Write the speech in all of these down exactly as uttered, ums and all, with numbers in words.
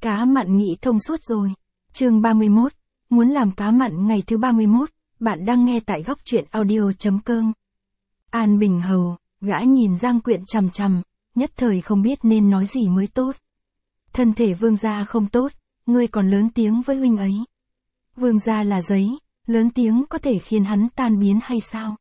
Cá mặn nghĩ thông suốt rồi. Chương ba mươi mốt, muốn làm cá mặn ngày thứ ba mươi mốt, bạn đang nghe tại góc truyện audio.com. An Bình Hầu, gã nhìn Giang Quyện chằm chằm, nhất thời không biết nên nói gì mới tốt. Thân thể vương gia không tốt, ngươi còn lớn tiếng với huynh ấy. Vương gia là giấy, lớn tiếng có thể khiến hắn tan biến hay sao?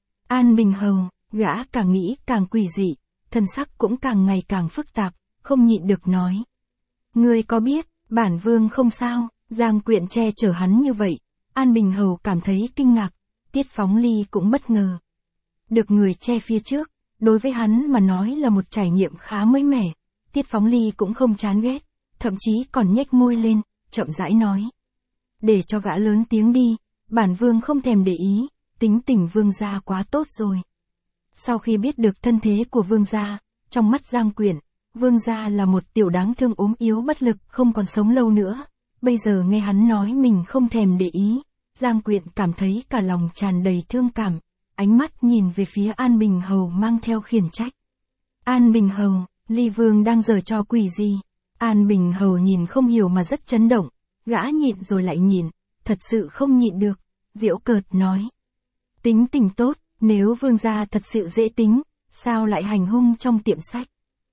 An Bình Hầu, gã càng nghĩ càng quỷ dị, thân sắc cũng càng ngày càng phức tạp, không nhịn được nói. Ngươi có biết, bản vương không sao, Giang Quyện che chở hắn như vậy. An Bình Hầu cảm thấy kinh ngạc, Tiết Phóng Ly cũng bất ngờ. Được người che phía trước, đối với hắn mà nói là một trải nghiệm khá mới mẻ. Tiết Phóng Ly cũng không chán ghét, thậm chí còn nhếch môi lên, chậm rãi nói. Để cho gã lớn tiếng đi, bản vương không thèm để ý, tính tình vương gia quá tốt rồi. Sau khi biết được thân thế của vương gia, trong mắt Giang Quyện, vương gia là một tiểu đáng thương ốm yếu bất lực không còn sống lâu nữa. Bây giờ nghe hắn nói mình không thèm để ý, Giang Quyện cảm thấy cả lòng tràn đầy thương cảm, ánh mắt nhìn về phía An Bình Hầu mang theo khiển trách. An Bình Hầu, Ly Vương đang giở trò quỷ gì? An Bình Hầu nhìn không hiểu mà rất chấn động, gã nhịn rồi lại nhịn, thật sự không nhịn được, giễu cợt nói. Tính tình tốt, nếu vương gia thật sự dễ tính, sao lại hành hung trong tiệm sách?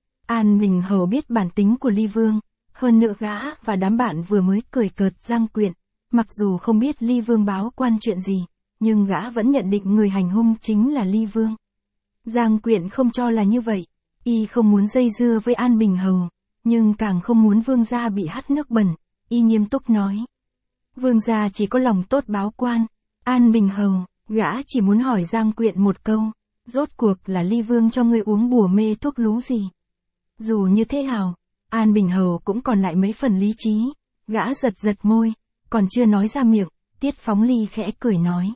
An Bình Hầu biết bản tính của Ly Vương, hơn nữa gã và đám bạn vừa mới cười cợt Giang Quyện, mặc dù không biết Ly Vương báo quan chuyện gì, nhưng gã vẫn nhận định người hành hung chính là Ly Vương. Giang Quyện không cho là như vậy, y không muốn dây dưa với An Bình Hầu, nhưng càng không muốn vương gia bị hắt nước bẩn, y nghiêm túc nói. Vương gia chỉ có lòng tốt báo quan. An Bình Hầu, gã chỉ muốn hỏi Giang Quyện một câu, rốt cuộc là Ly Vương cho ngươi uống bùa mê thuốc lú gì? Dù như thế nào, An Bình Hầu cũng còn lại mấy phần lý trí, gã giật giật môi, còn chưa nói ra miệng, Tiết Phóng Ly khẽ cười nói.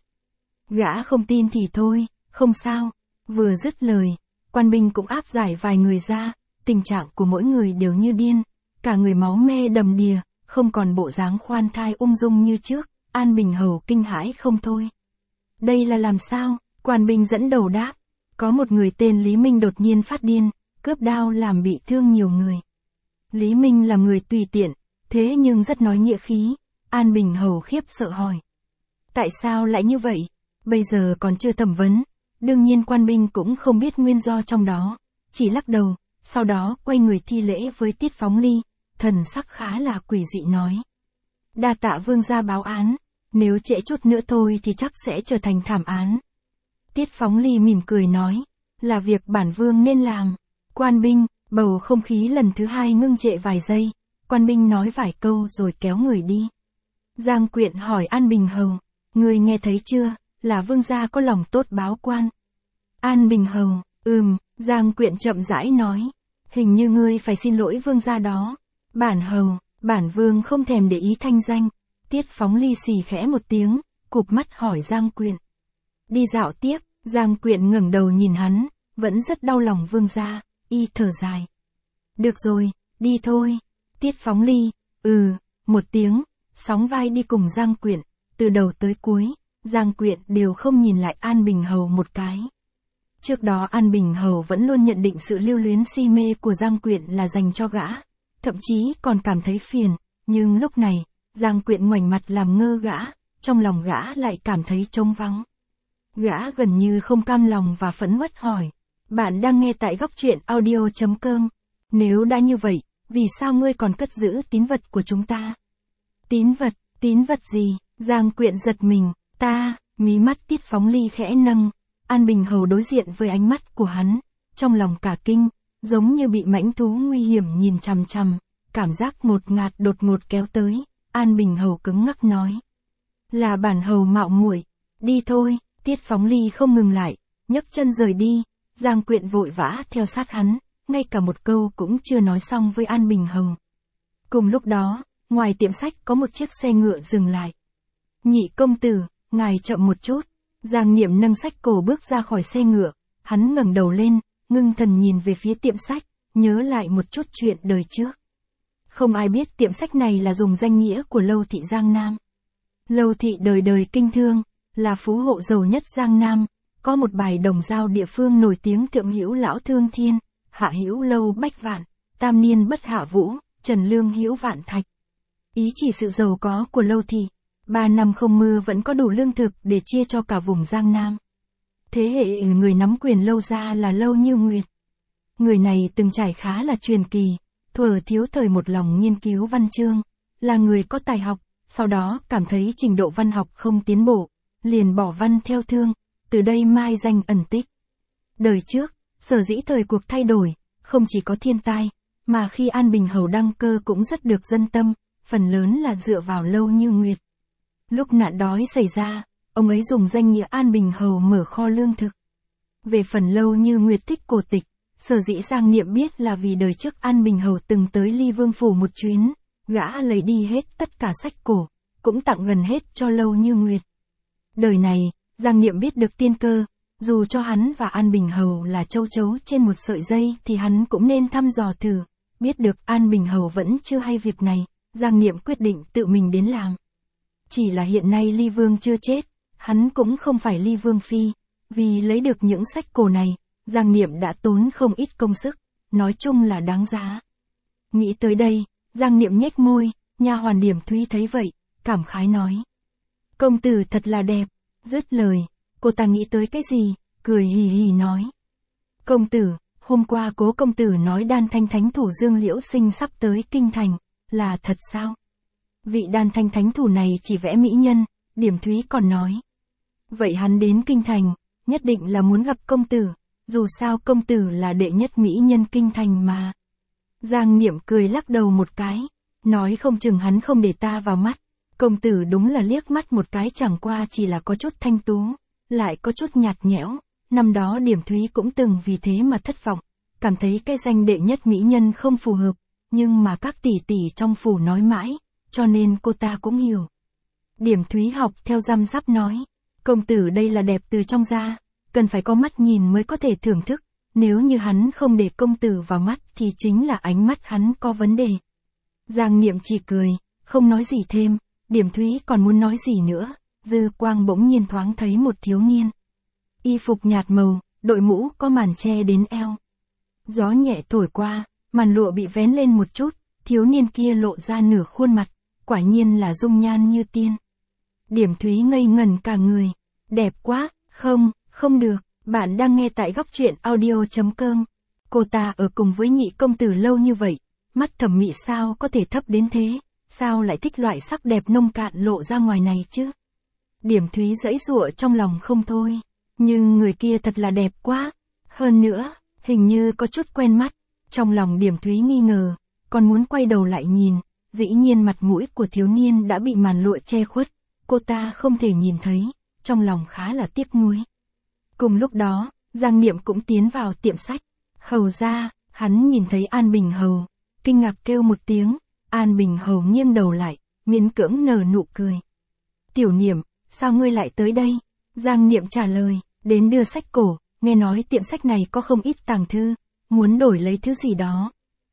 Gã không tin thì thôi, không sao. Vừa dứt lời, quan binh cũng áp giải vài người ra, tình trạng của mỗi người đều như điên, cả người máu me đầm đìa, không còn bộ dáng khoan thai ung dung như trước. An Bình Hầu kinh hãi không thôi. Đây là làm sao? Quan binh dẫn đầu đáp. Có một người tên Lý Minh đột nhiên phát điên, cướp đao làm bị thương nhiều người. Lý Minh là người tùy tiện, thế nhưng rất nói nghĩa khí. An Bình Hầu khiếp sợ hỏi. Tại sao lại như vậy? Bây giờ còn chưa thẩm vấn. Đương nhiên quan binh cũng không biết nguyên do trong đó, chỉ lắc đầu, sau đó quay người thi lễ với Tiết Phóng Ly, thần sắc khá là quỷ dị nói. Đa tạ vương gia báo án, nếu trễ chút nữa thôi thì chắc sẽ trở thành thảm án. Tiết Phóng Ly mỉm cười nói, là việc bản vương nên làm. Quan binh, bầu không khí lần thứ hai ngưng trệ vài giây, quan binh nói vài câu rồi kéo người đi. Giang Quyện hỏi An Bình Hầu, ngươi nghe thấy chưa, là vương gia có lòng tốt báo quan. An Bình Hầu, ừm, Giang Quyện chậm rãi nói, hình như ngươi phải xin lỗi vương gia đó. Bản hầu, bản vương không thèm để ý thanh danh. Tiết Phóng Ly xì khẽ một tiếng, cụp mắt hỏi Giang Quyện. Đi dạo tiếp, Giang Quyện ngẩng đầu nhìn hắn, vẫn rất đau lòng vương gia, y thở dài. Được rồi, đi thôi. Tiết Phóng Ly, ừ, một tiếng, sóng vai đi cùng Giang Quyện, từ đầu tới cuối, Giang Quyện đều không nhìn lại An Bình Hầu một cái. Trước đó An Bình Hầu vẫn luôn nhận định sự lưu luyến si mê của Giang Quyện là dành cho gã, thậm chí còn cảm thấy phiền, nhưng lúc này, Giang Quyện ngoảnh mặt làm ngơ gã, trong lòng gã lại cảm thấy trống vắng. Gã gần như không cam lòng và phẫn uất hỏi, bạn đang nghe tại góc truyện audio.com, nếu đã như vậy, vì sao ngươi còn cất giữ tín vật của chúng ta? Tín vật, tín vật gì? Giang Quyện giật mình, ta, mí mắt Tiết Phóng Ly khẽ nâng, An Bình Hầu đối diện với ánh mắt của hắn, trong lòng cả kinh, giống như bị mãnh thú nguy hiểm nhìn chằm chằm, cảm giác ngột ngạt đột ngột kéo tới. An Bình Hầu cứng ngắc nói. Là bản hầu mạo muội, đi thôi. Tiết Phóng Ly không ngừng lại, nhấc chân rời đi, Giang Quyện vội vã theo sát hắn, ngay cả một câu cũng chưa nói xong với An Bình Hầu. Cùng lúc đó, ngoài tiệm sách có một chiếc xe ngựa dừng lại. Nhị công tử, ngài chậm một chút. Giang Niệm nâng sách cổ bước ra khỏi xe ngựa, hắn ngẩng đầu lên, ngưng thần nhìn về phía tiệm sách, nhớ lại một chút chuyện đời trước. Không ai biết tiệm sách này là dùng danh nghĩa của Lâu thị Giang Nam. Lâu thị đời đời kinh thương, là phú hộ giàu nhất Giang Nam, có một bài đồng dao địa phương nổi tiếng thượng hữu lão thương thiên, hạ hữu lâu bách vạn, tam niên bất hạ vũ, Trần Lương Hữu Vạn Thạch. Ý chỉ sự giàu có của Lâu Thị, ba năm không mưa vẫn có đủ lương thực để chia cho cả vùng Giang Nam. Thế hệ người nắm quyền Lâu gia là Lâu Như Nguyệt. Người này từng trải khá là truyền kỳ, thuở thiếu thời một lòng nghiên cứu văn chương, là người có tài học, sau đó cảm thấy trình độ văn học không tiến bộ, liền bỏ văn theo thương, từ đây mai danh ẩn tích. Đời trước, sở dĩ thời cuộc thay đổi, không chỉ có thiên tai, mà khi An Bình Hầu đăng cơ cũng rất được dân tâm, phần lớn là dựa vào Lâu Như Nguyệt. Lúc nạn đói xảy ra, ông ấy dùng danh nghĩa An Bình Hầu mở kho lương thực. Về phần Lâu Như Nguyệt thích cổ tịch, sở dĩ Giang Niệm biết là vì đời trước An Bình Hầu từng tới Ly Vương Phủ một chuyến, gã lấy đi hết tất cả sách cổ, cũng tặng gần hết cho Lâu Như Nguyệt. Đời này, Giang Niệm biết được tiên cơ, dù cho hắn và An Bình Hầu là châu chấu trên một sợi dây thì hắn cũng nên thăm dò thử, biết được An Bình Hầu vẫn chưa hay việc này, Giang Niệm quyết định tự mình đến làm. Chỉ là hiện nay Ly Vương chưa chết, hắn cũng không phải Ly Vương Phi, vì lấy được những sách cổ này, Giang Niệm đã tốn không ít công sức, nói chung là đáng giá. Nghĩ tới đây, Giang Niệm nhếch môi, nha hoàn Điểm Thúy thấy vậy, cảm khái nói. Công tử thật là đẹp, dứt lời, cô ta nghĩ tới cái gì, cười hì hì nói. Công tử, hôm qua Cố công tử nói Đan Thanh Thánh Thủ Dương Liễu Sinh sắp tới kinh thành, là thật sao? Vị Đan Thanh Thánh Thủ này chỉ vẽ mỹ nhân, Điểm Thúy còn nói. Vậy hắn đến kinh thành, nhất định là muốn gặp công tử, dù sao công tử là đệ nhất mỹ nhân kinh thành mà. Giang Niệm cười lắc đầu một cái, nói không chừng hắn không để ta vào mắt, công tử đúng là liếc mắt một cái chẳng qua chỉ là có chút thanh tú, lại có chút nhạt nhẽo, năm đó Điểm Thúy cũng từng vì thế mà thất vọng, cảm thấy cái danh đệ nhất mỹ nhân không phù hợp, nhưng mà các tỷ tỷ trong phủ nói mãi, cho nên cô ta cũng hiểu. Điểm Thúy học theo răm rắp nói, công tử đây là đẹp từ trong ra, cần phải có mắt nhìn mới có thể thưởng thức, nếu như hắn không để công tử vào mắt thì chính là ánh mắt hắn có vấn đề. Giang Niệm chỉ cười, không nói gì thêm, Điểm Thúy còn muốn nói gì nữa, dư quang bỗng nhiên thoáng thấy một thiếu niên. Y phục nhạt màu, đội mũ có màn che đến eo. Gió nhẹ thổi qua, màn lụa bị vén lên một chút, thiếu niên kia lộ ra nửa khuôn mặt, quả nhiên là dung nhan như tiên. Điểm Thúy ngây ngẩn cả người, đẹp quá, không, không được, bạn đang nghe tại góc truyện audio chấm com. Cô ta ở cùng với nhị công tử lâu như vậy, mắt thẩm mỹ sao có thể thấp đến thế, sao lại thích loại sắc đẹp nông cạn lộ ra ngoài này chứ? Điểm Thúy giãy giụa trong lòng không thôi, nhưng người kia thật là đẹp quá, hơn nữa, hình như có chút quen mắt, trong lòng Điểm Thúy nghi ngờ, còn muốn quay đầu lại nhìn, dĩ nhiên mặt mũi của thiếu niên đã bị màn lụa che khuất, cô ta không thể nhìn thấy, trong lòng khá là tiếc nuối. Cùng lúc đó, Giang Niệm cũng tiến vào tiệm sách, hầu ra, hắn nhìn thấy An Bình Hầu, kinh ngạc kêu một tiếng, An Bình Hầu nghiêng đầu lại, miễn cưỡng nở nụ cười. Tiểu Niệm, sao ngươi lại tới đây? Giang Niệm trả lời, đến đưa sách cổ, nghe nói tiệm sách này có không ít tàng thư, muốn đổi lấy thứ gì đó.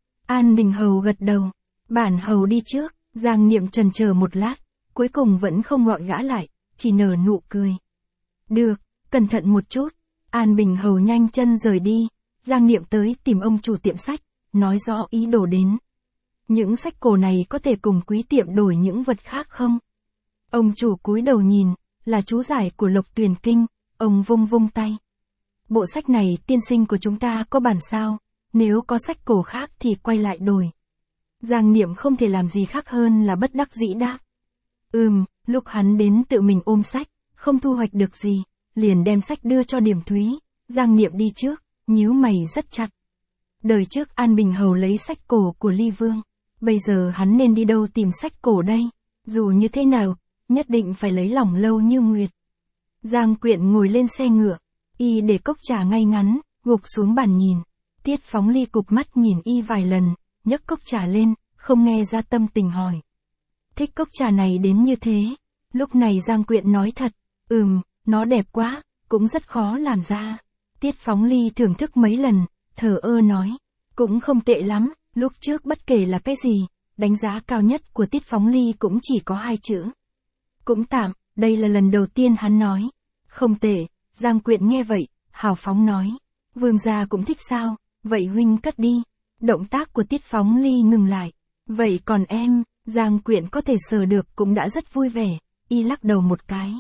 An Bình Hầu gật đầu, bản hầu đi trước, Giang Niệm chần chờ một lát, cuối cùng vẫn không gọi gã lại, chỉ nở nụ cười. Được, cẩn thận một chút, An Bình Hầu nhanh chân rời đi, Giang Niệm tới tìm ông chủ tiệm sách, nói rõ ý đồ đến. Những sách cổ này có thể cùng quý tiệm đổi những vật khác không? Ông chủ cúi đầu nhìn, là chú giải của Lộc Tuyền Kinh, ông vung vung tay. Bộ sách này tiên sinh của chúng ta có bản sao, nếu có sách cổ khác thì quay lại đổi. Giang Niệm không thể làm gì khác hơn là bất đắc dĩ đáp. Ừm, lúc hắn đến tự mình ôm sách, không thu hoạch được gì, liền đem sách đưa cho Điểm Thúy, Giang Niệm đi trước, nhíu mày rất chặt. Đời trước An Bình Hầu lấy sách cổ của Ly Vương, bây giờ hắn nên đi đâu tìm sách cổ đây, dù như thế nào, nhất định phải lấy lòng Lâu Như Nguyệt. Giang Quyện ngồi lên xe ngựa, y để cốc trà ngay ngắn, gục xuống bàn nhìn, Tiết Phóng Ly cụp mắt nhìn y vài lần, nhấc cốc trà lên, không nghe ra tâm tình hỏi. Thích cốc trà này đến như thế, lúc này Giang Quyện nói thật, ừm, nó đẹp quá, cũng rất khó làm ra. Tiết Phóng Ly thưởng thức mấy lần, thờ ơ nói, cũng không tệ lắm, lúc trước bất kể là cái gì, đánh giá cao nhất của Tiết Phóng Ly cũng chỉ có hai chữ. Cũng tạm, đây là lần đầu tiên hắn nói. Không tệ, Giang Quyện nghe vậy, hào phóng nói. Vương gia cũng thích sao, vậy huynh cất đi. Động tác của Tiết Phóng Ly ngừng lại. Vậy còn em, Giang Quyện có thể sờ được cũng đã rất vui vẻ, y lắc đầu một cái.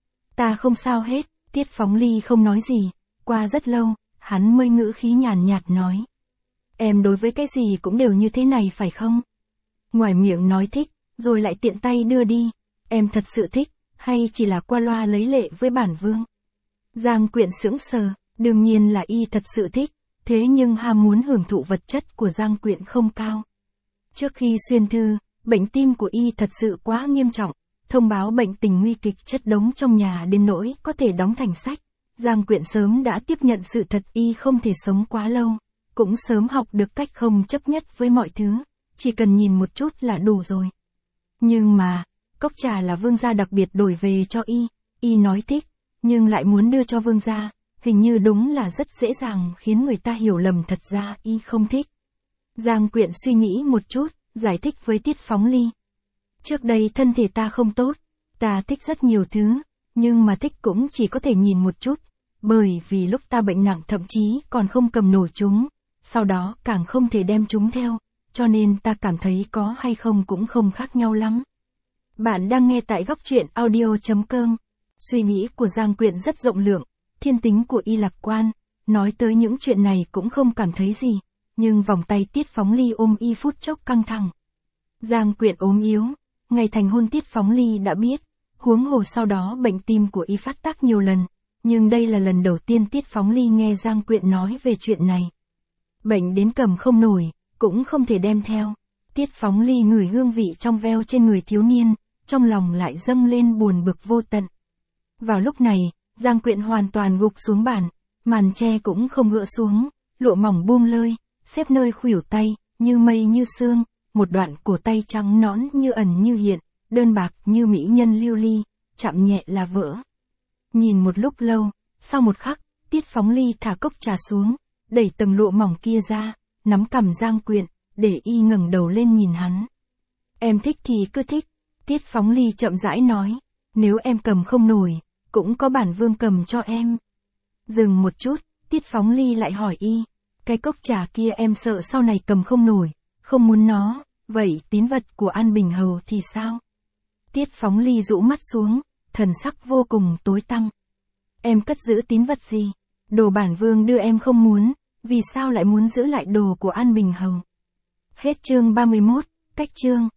Ta không sao hết, Tiết Phóng Ly không nói gì, qua rất lâu, hắn mới ngữ khí nhàn nhạt nói. Em đối với cái gì cũng đều như thế này phải không? Ngoài miệng nói thích, rồi lại tiện tay đưa đi, em thật sự thích, hay chỉ là qua loa lấy lệ với bản vương? Giang Quyện sững sờ, đương nhiên là y thật sự thích, thế nhưng ham muốn hưởng thụ vật chất của Giang Quyện không cao. Trước khi xuyên thư, bệnh tim của y thật sự quá nghiêm trọng, thông báo bệnh tình nguy kịch chất đống trong nhà đến nỗi có thể đóng thành sách. Giang Quyện sớm đã tiếp nhận sự thật y không thể sống quá lâu, cũng sớm học được cách không chấp nhất với mọi thứ, chỉ cần nhìn một chút là đủ rồi. Nhưng mà, cốc trà là vương gia đặc biệt đổi về cho y, y nói thích, nhưng lại muốn đưa cho vương gia, hình như đúng là rất dễ dàng khiến người ta hiểu lầm thật ra y không thích. Giang Quyện suy nghĩ một chút, giải thích với Tiết Phóng Ly. Trước đây thân thể ta không tốt, ta thích rất nhiều thứ, nhưng mà thích cũng chỉ có thể nhìn một chút, bởi vì lúc ta bệnh nặng thậm chí còn không cầm nổi chúng, sau đó càng không thể đem chúng theo, cho nên ta cảm thấy có hay không cũng không khác nhau lắm. Bạn đang nghe tại góc truyện audio chấm com. Suy nghĩ của Giang Quyện rất rộng lượng, thiên tính của y lạc quan, nói tới những chuyện này cũng không cảm thấy gì, nhưng vòng tay Tiết Phóng Ly ôm y phút chốc căng thẳng. Giang Quyện ốm yếu, ngày thành hôn Tiết Phóng Ly đã biết, huống hồ sau đó bệnh tim của y phát tác nhiều lần, nhưng đây là lần đầu tiên Tiết Phóng Ly nghe Giang Quyện nói về chuyện này. Bệnh đến cầm không nổi, cũng không thể đem theo. Tiết Phóng Ly ngửi hương vị trong veo trên người thiếu niên, trong lòng lại dâng lên buồn bực vô tận. Vào lúc này, Giang Quyện hoàn toàn gục xuống bàn, màn che cũng không gỡ xuống, lụa mỏng buông lơi, xếp nơi khuỷu tay, như mây như sương, một đoạn cổ tay trắng nõn như ẩn như hiện, đơn bạc như mỹ nhân lưu ly, chạm nhẹ là vỡ. Nhìn một lúc lâu, sau một khắc, Tiết Phóng Ly thả cốc trà xuống, đẩy tầng lụa mỏng kia ra, nắm cằm Giang Quyện, để y ngẩng đầu lên nhìn hắn. Em thích thì cứ thích, Tiết Phóng Ly chậm rãi nói, nếu em cầm không nổi, cũng có bản vương cầm cho em. Dừng một chút, Tiết Phóng Ly lại hỏi y, cái cốc trà kia em sợ sau này cầm không nổi, không muốn nó, vậy tín vật của An Bình Hầu thì sao? Tiết Phóng Ly rũ mắt xuống, thần sắc vô cùng tối tăm. Em cất giữ tín vật gì? Đồ bản vương đưa em không muốn, vì sao lại muốn giữ lại đồ của An Bình Hầu? Hết chương ba mươi mốt, cách chương.